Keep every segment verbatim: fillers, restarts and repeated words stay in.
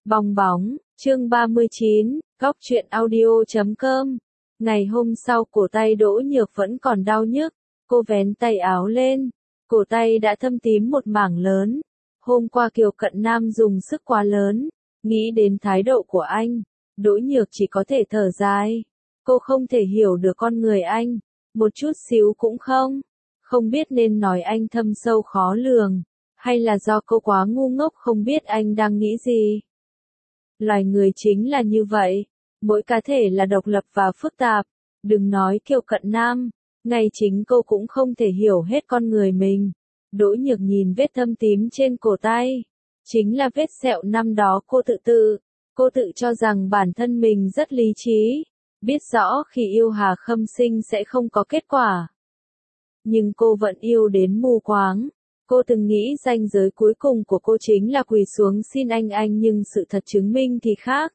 Bong bóng, chương ba mươi chín, góc truyện audio chấm com. Ngày hôm sau cổ tay Đỗ Nhược vẫn còn đau nhức, cô vén tay áo lên, cổ tay đã thâm tím một mảng lớn. Hôm qua Kiều Cận Nam dùng sức quá lớn, nghĩ đến thái độ của anh, Đỗ Nhược chỉ có thể thở dài. Cô không thể hiểu được con người anh, một chút xíu cũng không. Không biết nên nói anh thâm sâu khó lường, hay là do cô quá ngu ngốc không biết anh đang nghĩ gì. Loài người chính là như vậy, mỗi cá thể là độc lập và phức tạp, đừng nói Kiều Cận Nam, ngay chính cô cũng không thể hiểu hết con người mình. Đỗ Nhược nhìn vết thâm tím trên cổ tay, chính là vết sẹo năm đó cô tự tự, cô tự cho rằng bản thân mình rất lý trí, biết rõ khi yêu Hà Khâm Sinh sẽ không có kết quả. Nhưng cô vẫn yêu đến mù quáng. Cô từng nghĩ ranh giới cuối cùng của cô chính là quỳ xuống xin anh anh nhưng sự thật chứng minh thì khác.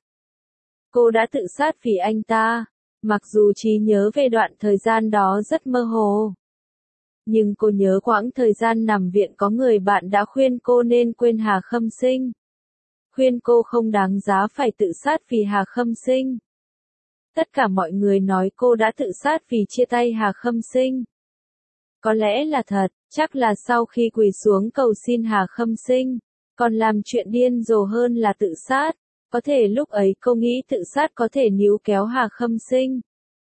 Cô đã tự sát vì anh ta, mặc dù trí nhớ về đoạn thời gian đó rất mơ hồ. Nhưng cô nhớ quãng thời gian nằm viện có người bạn đã khuyên cô nên quên Hà Khâm Sinh. Khuyên cô không đáng giá phải tự sát vì Hà Khâm Sinh. Tất cả mọi người nói cô đã tự sát vì chia tay Hà Khâm Sinh. Có lẽ là thật, chắc là sau khi quỳ xuống cầu xin Hà Khâm Sinh, còn làm chuyện điên rồ hơn là tự sát. Có thể lúc ấy cô nghĩ tự sát có thể níu kéo Hà Khâm Sinh.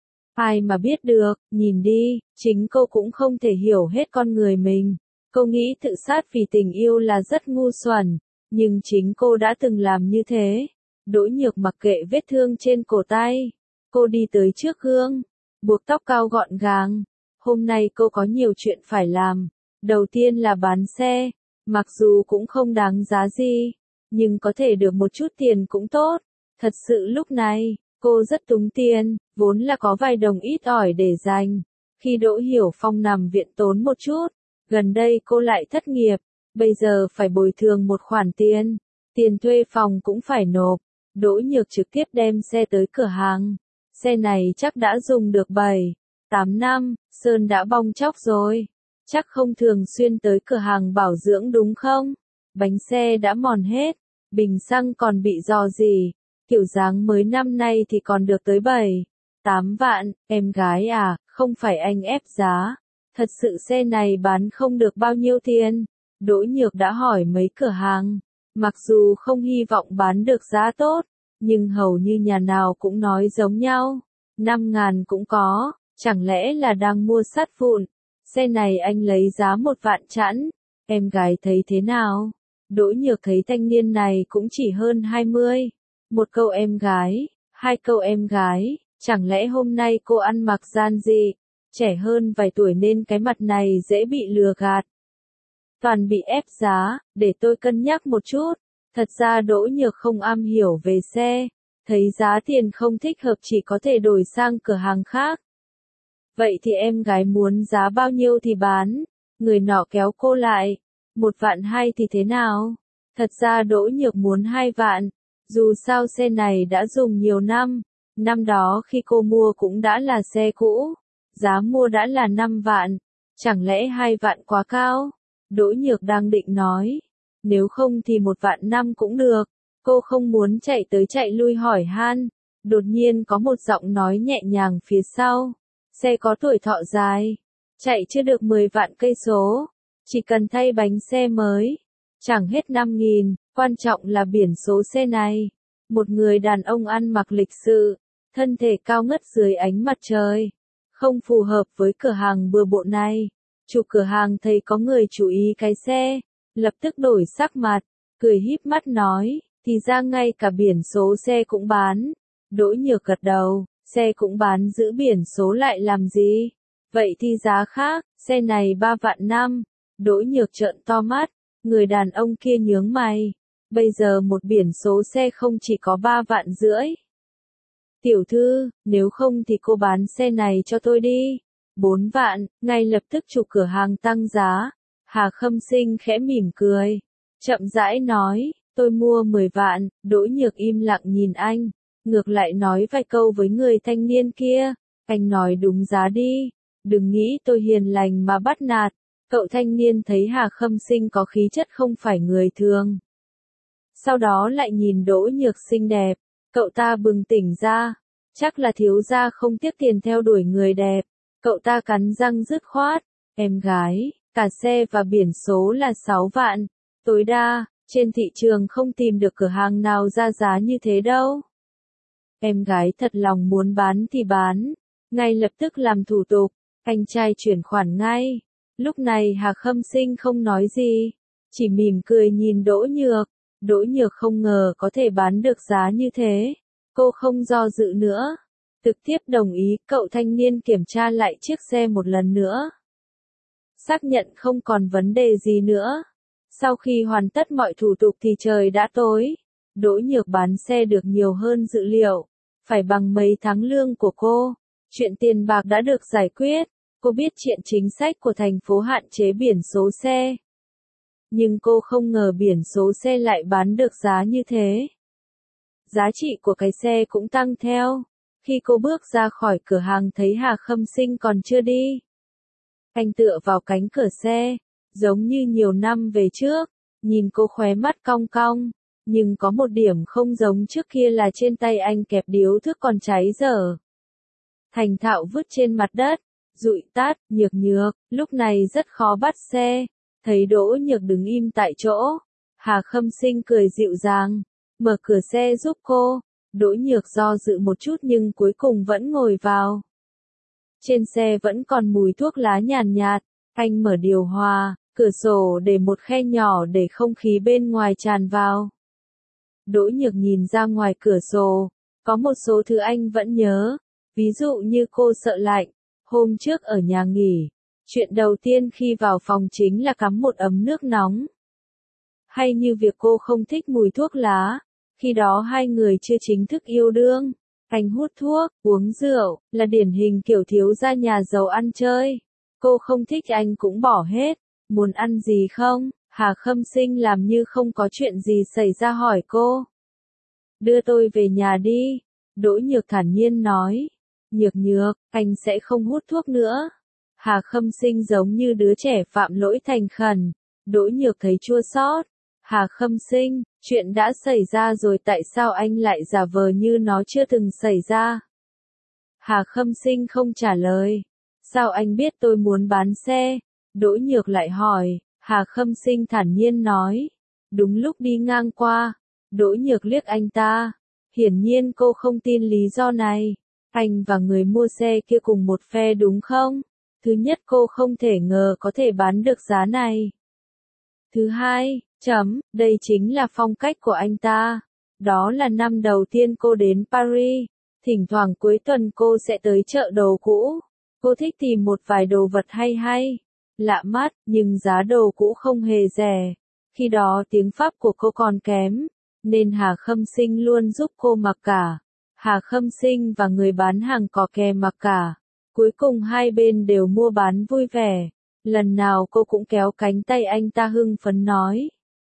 Ai mà biết được, nhìn đi, chính cô cũng không thể hiểu hết con người mình. Cô nghĩ tự sát vì tình yêu là rất ngu xuẩn, nhưng chính cô đã từng làm như thế. Đỗ Nhược mặc kệ vết thương trên cổ tay. Cô đi tới trước gương, buộc tóc cao gọn gàng. Hôm nay cô có nhiều chuyện phải làm. Đầu tiên là bán xe, mặc dù cũng không đáng giá gì, nhưng có thể được một chút tiền cũng tốt. Thật sự lúc này, cô rất túng tiền, vốn là có vài đồng ít ỏi để dành. Khi Đỗ Hiểu Phong nằm viện tốn một chút, gần đây cô lại thất nghiệp, bây giờ phải bồi thường một khoản tiền, tiền thuê phòng cũng phải nộp. Đỗ Nhược trực tiếp đem xe tới cửa hàng. Xe này chắc đã dùng được bảy, tám năm, sơn đã bong tróc rồi. Chắc không thường xuyên tới cửa hàng bảo dưỡng đúng không? Bánh xe đã mòn hết, bình xăng còn bị rò rỉ, kiểu dáng mới năm nay thì còn được tới bảy, tám vạn, em gái à, không phải anh ép giá. Thật sự xe này bán không được bao nhiêu tiền. Đỗ Nhược đã hỏi mấy cửa hàng, mặc dù không hy vọng bán được giá tốt, nhưng hầu như nhà nào cũng nói giống nhau, năm ngàn cũng có, chẳng lẽ là đang mua sắt vụn. Xe này anh lấy giá một vạn chẵn, em gái thấy thế nào? Đỗ Nhược thấy thanh niên này cũng chỉ hơn hai mươi. Một câu em gái, hai câu em gái, chẳng lẽ hôm nay cô ăn mặc gian dị, trẻ hơn vài tuổi nên cái mặt này dễ bị lừa gạt. Toàn bị ép giá, để tôi cân nhắc một chút. Thật ra Đỗ Nhược không am hiểu về xe, thấy giá tiền không thích hợp chỉ có thể đổi sang cửa hàng khác. Vậy thì em gái muốn giá bao nhiêu thì bán, người nọ kéo cô lại, một vạn hai thì thế nào? Thật ra Đỗ Nhược muốn hai vạn, dù sao xe này đã dùng nhiều năm, năm đó khi cô mua cũng đã là xe cũ, giá mua đã là năm vạn, chẳng lẽ hai vạn quá cao? Đỗ Nhược đang định nói, nếu không thì một vạn năm cũng được, cô không muốn chạy tới chạy lui hỏi han, đột nhiên có một giọng nói nhẹ nhàng phía sau. Xe có tuổi thọ dài, chạy chưa được mười vạn cây số, chỉ cần thay bánh xe mới, chẳng hết năm nghìn, quan trọng là biển số xe này. Một người đàn ông ăn mặc lịch sự, thân thể cao ngất dưới ánh mặt trời, không phù hợp với cửa hàng bừa bộn này. Chủ cửa hàng thấy có người chú ý cái xe, lập tức đổi sắc mặt, cười híp mắt nói, thì ra ngay cả biển số xe cũng bán. Đỗ Nhược gật đầu. Xe cũng bán giữ biển số lại làm gì? Vậy thì giá khác, xe này ba vạn năm. Đỗ Nhược trợn to mắt, người đàn ông kia nhướng mày. Bây giờ một biển số xe không chỉ có ba vạn rưỡi. Tiểu thư, nếu không thì cô bán xe này cho tôi đi. Bốn vạn, ngay lập tức chủ cửa hàng tăng giá. Hà Khâm Sinh khẽ mỉm cười. Chậm rãi nói, tôi mua mười vạn, Đỗ Nhược im lặng nhìn anh. Ngược lại nói vài câu với người thanh niên kia, anh nói đúng giá đi, đừng nghĩ tôi hiền lành mà bắt nạt. Cậu thanh niên thấy Hà Khâm Sinh có khí chất không phải người thường. Sau đó lại nhìn Đỗ Nhược xinh đẹp, cậu ta bừng tỉnh ra, chắc là thiếu gia không tiếc tiền theo đuổi người đẹp, cậu ta cắn răng dứt khoát, em gái, cả xe và biển số là sáu vạn, tối đa, trên thị trường không tìm được cửa hàng nào ra giá như thế đâu. Em gái thật lòng muốn bán thì bán, ngay lập tức làm thủ tục, anh trai chuyển khoản ngay. Lúc này Hà Khâm Sinh không nói gì, chỉ mỉm cười nhìn Đỗ Nhược. Đỗ Nhược không ngờ có thể bán được giá như thế, cô không do dự nữa, trực tiếp đồng ý. Cậu thanh niên kiểm tra lại chiếc xe một lần nữa, xác nhận không còn vấn đề gì nữa. Sau khi hoàn tất mọi thủ tục thì trời đã tối. Đỗ Nhược bán xe được nhiều hơn dự liệu, phải bằng mấy tháng lương của cô. Chuyện tiền bạc đã được giải quyết, cô biết chuyện chính sách của thành phố hạn chế biển số xe. Nhưng cô không ngờ biển số xe lại bán được giá như thế. Giá trị của cái xe cũng tăng theo. Khi cô bước ra khỏi cửa hàng thấy Hà Khâm Sinh còn chưa đi. Anh tựa vào cánh cửa xe, giống như nhiều năm về trước, nhìn cô khóe mắt cong cong. Nhưng có một điểm không giống trước kia là trên tay anh kẹp điếu thuốc còn cháy dở. Thành thạo vứt trên mặt đất, dụi tắt. Nhược Nhược, lúc này rất khó bắt xe. Thấy Đỗ Nhược đứng im tại chỗ, Hà Khâm Sinh cười dịu dàng, mở cửa xe giúp cô. Đỗ Nhược do dự một chút nhưng cuối cùng vẫn ngồi vào. Trên xe vẫn còn mùi thuốc lá nhàn nhạt, anh mở điều hòa, cửa sổ để một khe nhỏ để không khí bên ngoài tràn vào. Đỗ Nhược nhìn ra ngoài cửa sổ, có một số thứ anh vẫn nhớ, ví dụ như cô sợ lạnh, hôm trước ở nhà nghỉ. Chuyện đầu tiên khi vào phòng chính là cắm một ấm nước nóng. Hay như việc cô không thích mùi thuốc lá, khi đó hai người chưa chính thức yêu đương. Anh hút thuốc, uống rượu, là điển hình kiểu thiếu gia nhà giàu ăn chơi. Cô không thích anh cũng bỏ hết. Muốn ăn gì không? Hà Khâm Sinh làm như không có chuyện gì xảy ra hỏi cô. Đưa tôi về nhà đi. Đỗ Nhược thản nhiên nói. Nhược Nhược, anh sẽ không hút thuốc nữa. Hà Khâm Sinh giống như đứa trẻ phạm lỗi thành khẩn. Đỗ Nhược thấy chua xót. Hà Khâm Sinh, chuyện đã xảy ra rồi tại sao anh lại giả vờ như nó chưa từng xảy ra? Hà Khâm Sinh không trả lời. Sao anh biết tôi muốn bán xe? Đỗ Nhược lại hỏi. Hà Khâm Sinh thản nhiên nói. Đúng lúc đi ngang qua. Đỗ Nhược liếc anh ta. Hiển nhiên cô không tin lý do này. Anh và người mua xe kia cùng một phe đúng không? Thứ nhất cô không thể ngờ có thể bán được giá này. Thứ hai, chấm, đây chính là phong cách của anh ta. Đó là năm đầu tiên cô đến Paris. Thỉnh thoảng cuối tuần cô sẽ tới chợ đồ cũ. Cô thích tìm một vài đồ vật hay hay, lạ mắt, nhưng giá đồ cũ không hề rẻ. Khi đó tiếng Pháp của cô còn kém, nên Hà Khâm Sinh luôn giúp cô mặc cả. Hà Khâm Sinh và người bán hàng có kè mặc cả. Cuối cùng hai bên đều mua bán vui vẻ. Lần nào cô cũng kéo cánh tay anh ta hưng phấn nói.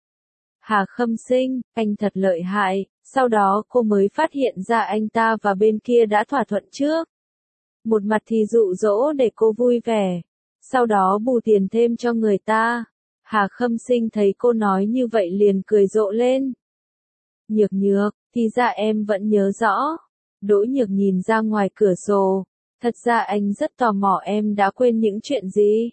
Hà Khâm Sinh, anh thật lợi hại. Sau đó cô mới phát hiện ra anh ta và bên kia đã thỏa thuận trước. Một mặt thì dụ dỗ để cô vui vẻ, sau đó bù tiền thêm cho người ta. Hà Khâm Sinh thấy cô nói như vậy liền cười rộ lên. Nhược Nhược, thì ra em vẫn nhớ rõ. Đỗ Nhược nhìn ra ngoài cửa sổ. Thật ra anh rất tò mò em đã quên những chuyện gì.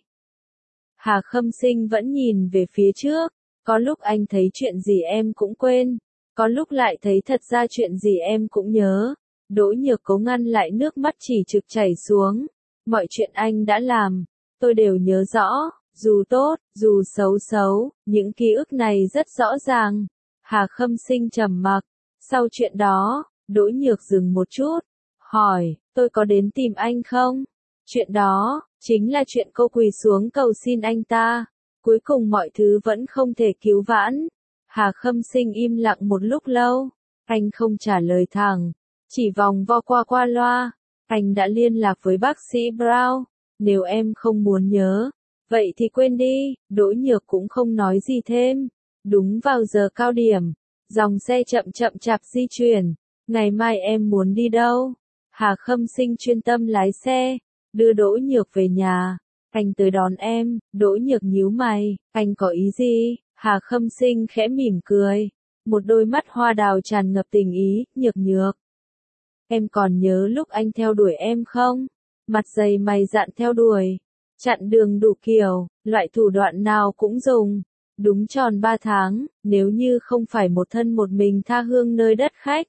Hà Khâm Sinh vẫn nhìn về phía trước. Có lúc anh thấy chuyện gì em cũng quên. Có lúc lại thấy thật ra chuyện gì em cũng nhớ. Đỗ Nhược cố ngăn lại nước mắt chỉ trực chảy xuống. Mọi chuyện anh đã làm, tôi đều nhớ rõ. Dù tốt, dù xấu xấu, những ký ức này rất rõ ràng. Hà Khâm Sinh trầm mặc. Sau chuyện đó, Đỗ Nhược dừng một chút. Hỏi, tôi có đến tìm anh không? Chuyện đó, chính là chuyện cô quỳ xuống cầu xin anh ta. Cuối cùng mọi thứ vẫn không thể cứu vãn. Hà Khâm Sinh im lặng một lúc lâu. Anh không trả lời thẳng, chỉ vòng vo qua qua loa. Anh đã liên lạc với bác sĩ Brown. Nếu em không muốn nhớ, vậy thì quên đi. Đỗ Nhược cũng không nói gì thêm. Đúng vào giờ cao điểm, dòng xe chậm chậm chạp di chuyển. Ngày mai em muốn đi đâu? Hà Khâm Sinh chuyên tâm lái xe, đưa Đỗ Nhược về nhà. Anh tới đón em. Đỗ Nhược nhíu mày. Anh có ý gì? Hà Khâm Sinh khẽ mỉm cười. một đôi mắt hoa đào tràn ngập tình ý, nhược nhược. Em còn nhớ lúc anh theo đuổi em không? Mặt dày mày dạn theo đuổi, chặn đường đủ kiểu, loại thủ đoạn nào cũng dùng. Đúng tròn ba tháng, nếu như không phải một thân một mình tha hương nơi đất khách.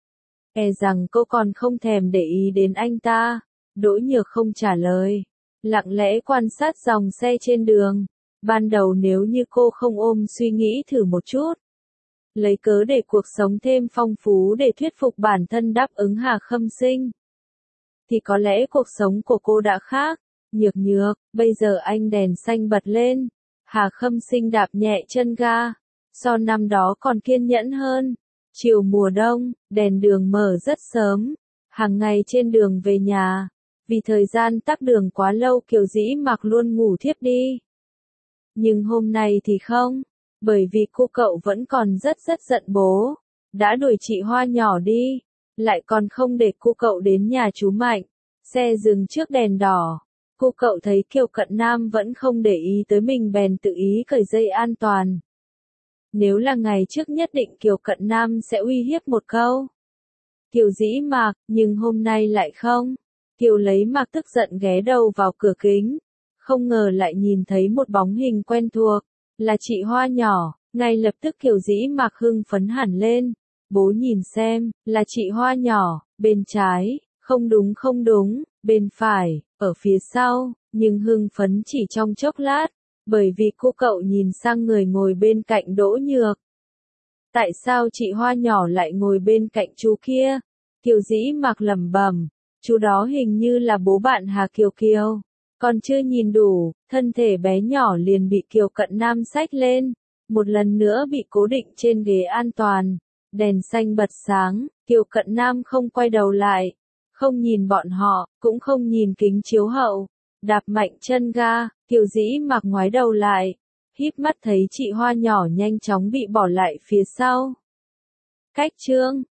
E rằng cô còn không thèm để ý đến anh ta. Đỗ Nhược không trả lời, lặng lẽ quan sát dòng xe trên đường. Ban đầu nếu như cô không ôm suy nghĩ thử một chút, lấy cớ để cuộc sống thêm phong phú để thuyết phục bản thân đáp ứng Hà Khâm Sinh, thì có lẽ cuộc sống của cô đã khác. Nhược nhược, bây giờ anh đèn xanh bật lên. Hà Khâm Sinh đạp nhẹ chân ga, so năm đó còn kiên nhẫn hơn. Chiều mùa đông, đèn đường mở rất sớm. Hàng ngày trên đường về nhà, vì thời gian tắc đường quá lâu Kiều Dĩ Mạc luôn ngủ thiếp đi. Nhưng hôm nay thì không, bởi vì cô cậu vẫn còn rất rất giận bố, đã đuổi chị Hoa nhỏ đi, lại còn không để cô cậu đến nhà chú Mạnh. Xe dừng trước đèn đỏ, cô cậu thấy Kiều Cận Nam vẫn không để ý tới mình bèn tự ý cởi dây an toàn. Nếu là ngày trước nhất định Kiều Cận Nam sẽ uy hiếp một câu. Kiều Dĩ Mạc, nhưng hôm nay lại không. Kiều lấy Mạc tức giận ghé đầu vào cửa kính, không ngờ lại nhìn thấy một bóng hình quen thuộc, là chị Hoa nhỏ. Ngay lập tức Kiều Dĩ Mạc hưng phấn hẳn lên. Bố nhìn xem, là chị Hoa nhỏ, bên trái, không đúng không đúng, bên phải, ở phía sau, nhưng hưng phấn chỉ trong chốc lát, bởi vì cô cậu nhìn sang người ngồi bên cạnh Đỗ Nhược. Tại sao chị Hoa nhỏ lại ngồi bên cạnh chú kia? Kiều Dĩ Mạc lẩm bẩm, chú đó hình như là bố bạn Hà Kiều Kiều. Còn chưa nhìn đủ, thân thể bé nhỏ liền bị Kiều Cận Nam xách lên, một lần nữa bị cố định trên ghế an toàn. Đèn xanh bật sáng, Kiều Cận Nam không quay đầu lại, không nhìn bọn họ, cũng không nhìn kính chiếu hậu, đạp mạnh chân ga. Kiều Dĩ Mạc ngoái đầu lại, híp mắt thấy chị Hoa nhỏ nhanh chóng bị bỏ lại phía sau. Cách chương